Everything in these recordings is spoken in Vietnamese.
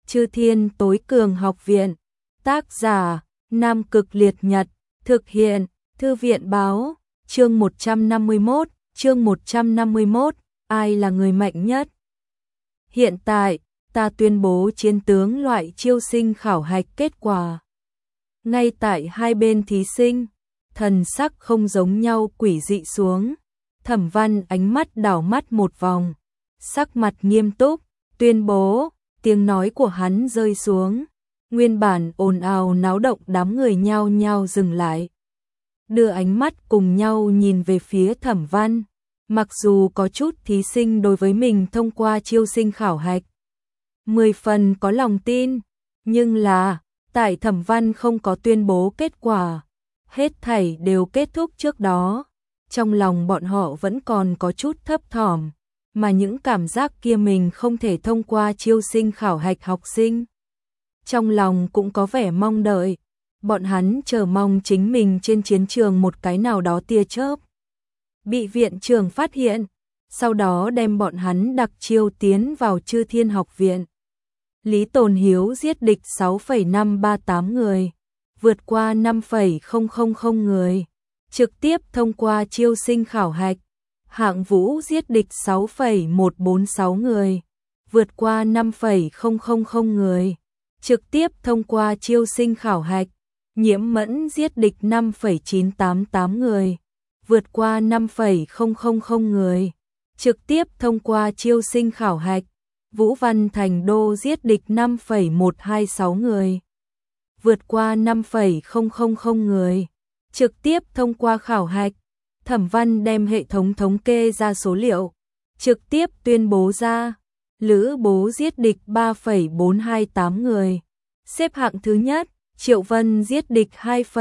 Chư Thiên Tối Cường Học Viện. Tác giả: Nam Cực Liệt Nhật. Thực hiện: Thư viện Báo. Chương 151. Ai là người mạnh nhất? Hiện tại, ta tuyên bố chiến tướng loại chiêu sinh khảo hạch kết quả. Ngay tại hai bên thí sinh, thần sắc không giống nhau quỷ dị xuống. Thẩm Văn ánh mắt đảo mắt một vòng, sắc mặt nghiêm túc, tuyên bố. Tiếng nói của hắn rơi xuống, nguyên bản ồn ào náo động đám người nhao nhao dừng lại, đưa ánh mắt cùng nhau nhìn về phía Thẩm Văn. Mặc dù có chút thí sinh đối với mình thông qua chiêu sinh khảo hạch 10 phần có lòng tin, nhưng là tại Thẩm Văn không có tuyên bố kết quả, hết thảy đều kết thúc trước đó, trong lòng bọn họ vẫn còn có chút thấp thỏm, mà những cảm giác kia mình không thể thông qua chiêu sinh khảo hạch học sinh. Trong lòng cũng có vẻ mong đợi, bọn hắn chờ mong chính mình trên chiến trường một cái nào đó tia chớp bị viện trưởng phát hiện, sau đó đem bọn hắn đặc chiêu tiến vào Chư Thiên Học Viện. Lý Tồn Hiếu giết địch 6,538 người, vượt qua 5,000 người, trực tiếp thông qua chiêu sinh khảo hạch. Hạng Vũ giết địch 6,146 người, vượt qua 5,000 người, trực tiếp thông qua chiêu sinh khảo hạch. Nhiễm Mẫn giết địch 5,988 người, vượt qua 5,000 người, trực tiếp thông qua chiêu sinh khảo hạch. Vũ Văn Thành Đô giết địch 5,126 người, vượt qua 5,000 người, trực tiếp thông qua khảo hạch. Thẩm Văn đem hệ thống thống kê ra số liệu, trực tiếp tuyên bố ra. Lữ Bố giết địch 3,428 người, xếp hạng thứ nhất. Triệu Vân giết địch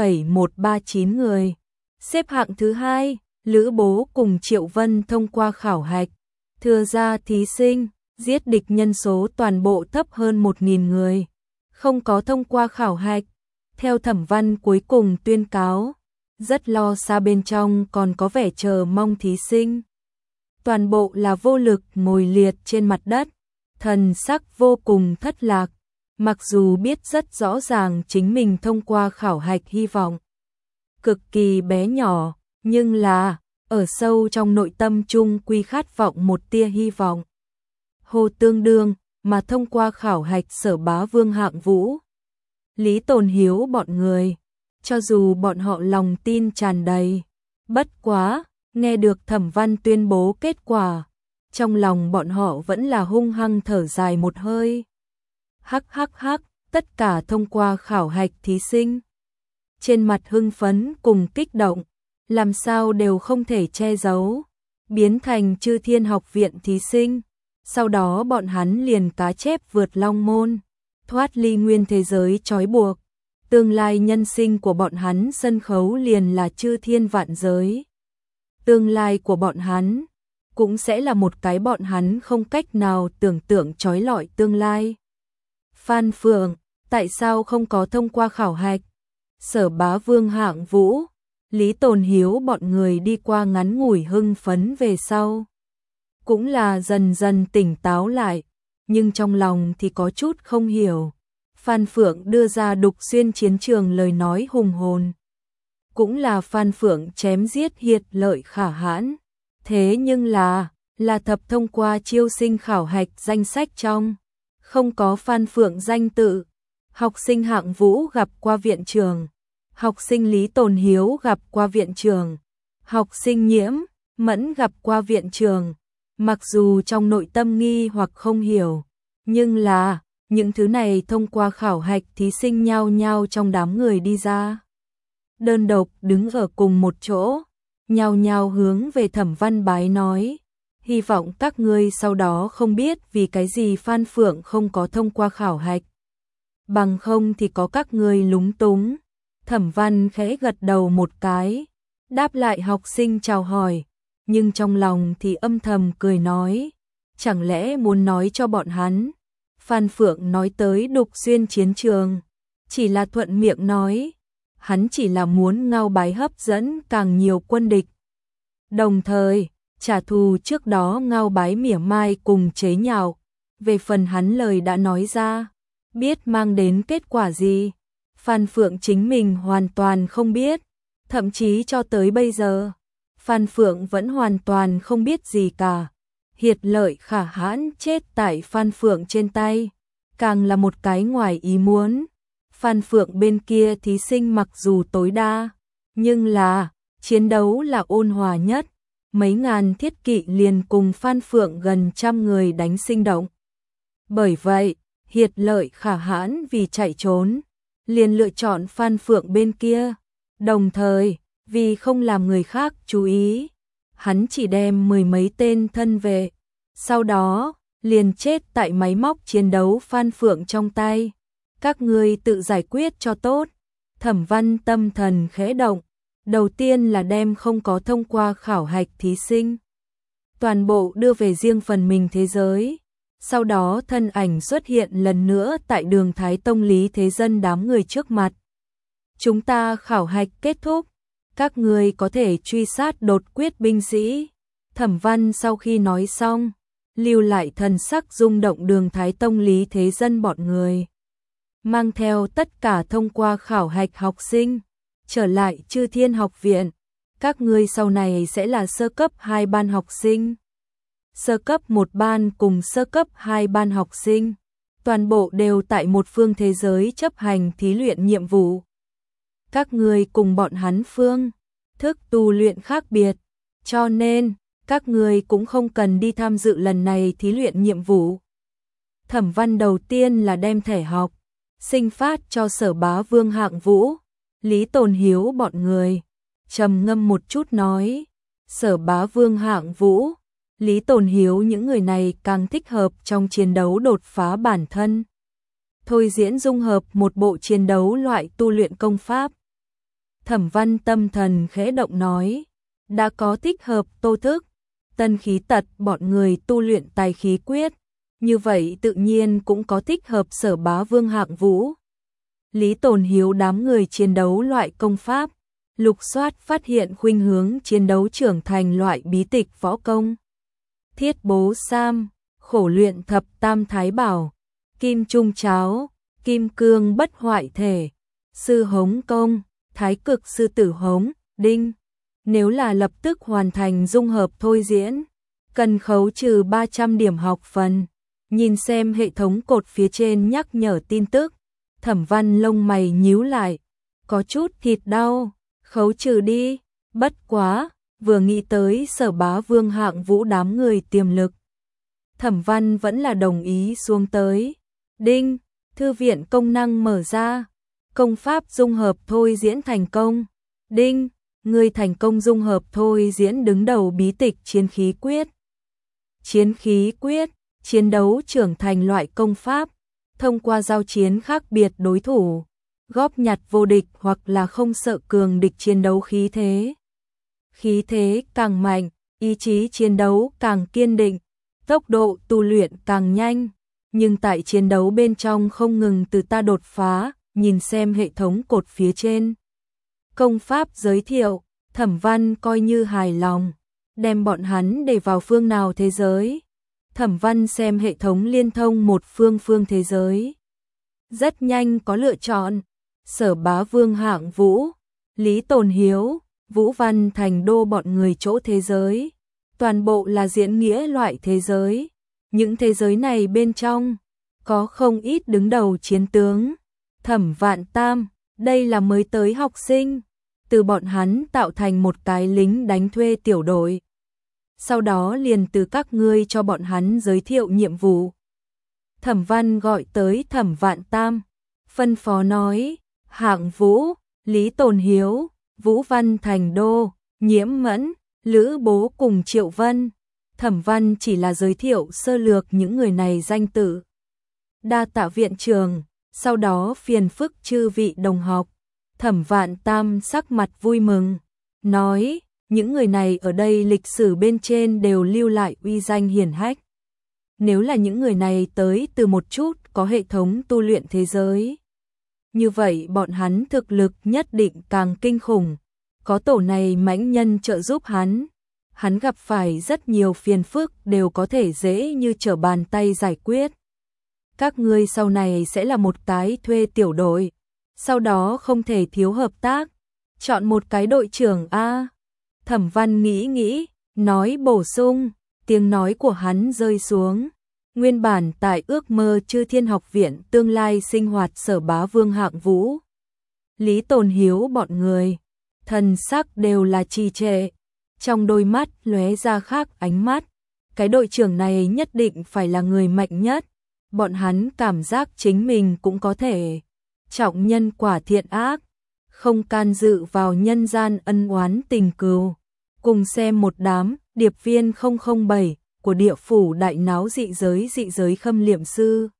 2,139 người, xếp hạng thứ hai. Lữ Bố cùng Triệu Vân thông qua khảo hạch, thừa ra thí sinh giết địch nhân số toàn bộ thấp hơn 1.000 người, không có thông qua khảo hạch. Theo Thẩm Văn cuối cùng tuyên cáo, rất lo xa bên trong còn có vẻ chờ mong thí sinh. Toàn bộ là vô lực ngồi liệt trên mặt đất, thần sắc vô cùng thất lạc, mặc dù biết rất rõ ràng chính mình thông qua khảo hạch hy vọng cực kỳ bé nhỏ, nhưng là ở sâu trong nội tâm chung quy khát vọng một tia hy vọng. Hồ tương đương mà thông qua khảo hạch Sở Bá Vương, Hạng Vũ, Lý Tồn Hiếu bọn người, cho dù bọn họ lòng tin tràn đầy, bất quá, nghe được Thẩm Văn tuyên bố kết quả, trong lòng bọn họ vẫn là hung hăng thở dài một hơi. Hắc, tất cả thông qua khảo hạch thí sinh, trên mặt hưng phấn cùng kích động, làm sao đều không thể che giấu, biến thành Chư Thiên Học Viện thí sinh. Sau đó bọn hắn liền cá chép vượt long môn, thoát ly nguyên thế giới trói buộc. Tương lai nhân sinh của bọn hắn sân khấu liền là Chư Thiên vạn giới. Tương lai của bọn hắn cũng sẽ là một cái bọn hắn không cách nào tưởng tượng trói lọi tương lai. Phan Phượng, tại sao không có thông qua khảo hạch? Sở Bá Vương, Hạng Vũ, Lý Tồn Hiếu bọn người đi qua ngắn ngủi hưng phấn về sau, cũng là dần dần tỉnh táo lại, nhưng trong lòng thì có chút không hiểu. Phan Phượng đưa ra Đục Xuyên chiến trường lời nói hùng hồn, cũng là Phan Phượng chém giết hiệt lợi khả hãn, thế nhưng là thập thông qua chiêu sinh khảo hạch danh sách trong, không có Phan Phượng danh tự. Học sinh Hạng Vũ gặp qua viện trưởng, học sinh Lý Tồn Hiếu gặp qua viện trưởng, học sinh Nhiễm Mẫn gặp qua viện trưởng. Mặc dù trong nội tâm nghi hoặc không hiểu, nhưng là những thứ này thông qua khảo hạch thí sinh nhao nhao trong đám người đi ra, đơn độc đứng ở cùng một chỗ, nhao nhao hướng về Thẩm Văn bái nói, hy vọng các ngươi sau đó không biết vì cái gì Phan Phượng không có thông qua khảo hạch, bằng không thì có các ngươi lúng túng. Thẩm Văn khẽ gật đầu một cái, đáp lại học sinh chào hỏi, nhưng trong lòng thì âm thầm cười nói, chẳng lẽ muốn nói cho bọn hắn, Phan Phượng nói tới Đục Xuyên chiến trường, chỉ là thuận miệng nói, hắn chỉ là muốn ngao bái hấp dẫn càng nhiều quân địch, đồng thời trả thù trước đó ngao bái mỉa mai cùng chế nhạo. Về phần hắn lời đã nói ra, biết mang đến kết quả gì. Phan Phượng chính mình hoàn toàn không biết, thậm chí cho tới bây giờ, Phan Phượng vẫn hoàn toàn không biết gì cả. Hiệt Lợi Khả Hãn chết tại Phan Phượng trên tay, càng là một cái ngoài ý muốn. Phan Phượng bên kia thí sinh mặc dù tối đa, nhưng là chiến đấu là ôn hòa nhất. Mấy ngàn thiết kỵ liền cùng Phan Phượng gần trăm người đánh sinh động. Bởi vậy, Hiệt Lợi Khả Hãn vì chạy trốn, liền lựa chọn Phan Phượng bên kia. Đồng thời, vì không làm người khác chú ý, hắn chỉ đem 10 mấy tên thân vệ, sau đó liền chết tại máy móc chiến đấu Phan Phượng trong tay. Các ngươi tự giải quyết cho tốt. Thẩm Văn tâm thần khẽ động, đầu tiên là đem không có thông qua khảo hạch thí sinh toàn bộ đưa về riêng phần mình thế giới. Sau đó thân ảnh xuất hiện lần nữa tại đường Thái Tông Lý Thế Dân đám người trước mặt. Chúng ta khảo hạch kết thúc, các ngươi có thể truy sát đột quyết binh sĩ. Thẩm Văn sau khi nói xong, lưu lại thần sắc rung động đường Thái Tông Lý Thế Dân bọn người. Mang theo tất cả thông qua khảo hạch học sinh, trở lại Chư Thiên Học Viện. Các ngươi sau này sẽ là sơ cấp 2 ban học sinh, sơ cấp 1 ban cùng sơ cấp 2 ban học sinh. Toàn bộ đều tại một phương thế giới chấp hành thí luyện nhiệm vụ. Các ngươi cùng bọn hắn phương thức tu luyện khác biệt, cho nên các ngươi cũng không cần đi tham dự lần này thí luyện nhiệm vụ. Thẩm Văn đầu tiên là đem thẻ học sinh phát cho Sở Bá Vương Hạng Vũ, Lý Tồn Hiếu bọn người. Trầm ngâm một chút nói, Sở Bá Vương Hạng Vũ, Lý Tồn Hiếu những người này càng thích hợp trong chiến đấu đột phá bản thân. Thôi diễn dung hợp một bộ chiến đấu loại tu luyện công pháp. Thẩm Văn tâm thần khẽ động nói, đã có thích hợp Tô Thức, Tân Khí Tật bọn người tu luyện tài khí quyết, như vậy tự nhiên cũng có thích hợp Sở Bá Vương Hạng Vũ, Lý Tồn Hiếu đám người chiến đấu loại công pháp. Lục soát phát hiện khuynh hướng chiến đấu trưởng thành loại bí tịch võ công. Thiết Bố Sam, khổ luyện thập tam thái bảo, kim trung cháo, kim cương bất hoại thể, sư hống công, thái cực sư tử hống, đinh. Nếu là lập tức hoàn thành dung hợp thôi diễn, cần khấu trừ 300 điểm học phần. Nhìn xem hệ thống cột phía trên nhắc nhở tin tức, Thẩm Văn lông mày nhíu lại, có chút thịt đau. Khấu trừ đi, bất quá, vừa nghĩ tới Sở Bá Vương Hạng Vũ đám người tiềm lực. Thẩm Văn vẫn là đồng ý xuống tới. Đinh, thư viện công năng mở ra, công pháp dung hợp thôi diễn thành công. Đinh, người thành công dung hợp thôi diễn đứng đầu bí tịch chiến khí quyết. Chiến khí quyết, chiến đấu trưởng thành loại công pháp, thông qua giao chiến khác biệt đối thủ, góp nhặt vô địch hoặc là không sợ cường địch chiến đấu khí thế. Khí thế càng mạnh, ý chí chiến đấu càng kiên định, tốc độ tu luyện càng nhanh, nhưng tại chiến đấu bên trong không ngừng từ ta đột phá. Nhìn xem hệ thống cột phía trên công pháp giới thiệu, Thẩm Văn coi như hài lòng, đem bọn hắn để vào phương nào thế giới. Thẩm Văn xem hệ thống liên thông một phương thế giới, rất nhanh có lựa chọn. Sở Bá Vương Hạng Vũ, Lý Tồn Hiếu, Vũ Văn Thành Đô bọn người chỗ thế giới, toàn bộ là diễn nghĩa loại thế giới. Những thế giới này bên trong có không ít đứng đầu chiến tướng. Thẩm Vạn Tam, đây là mới tới học sinh, từ bọn hắn tạo thành một cái lính đánh thuê tiểu đội. Sau đó liền từ các ngươi cho bọn hắn giới thiệu nhiệm vụ. Thẩm Văn gọi tới Thẩm Vạn Tam, phân phó nói, Hạng Vũ, Lý Tồn Hiếu, Vũ Văn Thành Đô, Nhiễm Mẫn, Lữ Bố cùng Triệu Vân. Thẩm Văn chỉ là giới thiệu sơ lược những người này danh tự. Đa tạ viện trưởng, sau đó phiền phức chư vị đồng học. Thẩm Vạn Tam sắc mặt vui mừng, nói, những người này ở đây lịch sử bên trên đều lưu lại uy danh hiển hách. Nếu là những người này tới từ một chút có hệ thống tu luyện thế giới, như vậy bọn hắn thực lực nhất định càng kinh khủng. Có tổ này mãnh nhân trợ giúp hắn gặp phải rất nhiều phiền phức đều có thể dễ như trở bàn tay giải quyết. các ngươi sau này sẽ là một cái thuê tiểu đội, sau đó không thể thiếu hợp tác, chọn một cái đội trưởng a." Thẩm Văn nghĩ, nói bổ sung, tiếng nói của hắn rơi xuống. Nguyên bản tại ước mơ Chư Thiên Học viện tương lai sinh hoạt Sở Bá Vương Hạng Vũ, Lý Tồn Hiếu bọn người, thần sắc đều là trì trệ, trong đôi mắt lóe ra khác ánh mắt. Cái đội trưởng này nhất định phải là người mạnh nhất, bọn hắn cảm giác chính mình cũng có thể trọng nhân quả thiện ác, không can dự vào nhân gian ân oán tình cừu. Cùng xem một đám điệp viên 007 của địa phủ đại náo dị giới khâm liệm sư.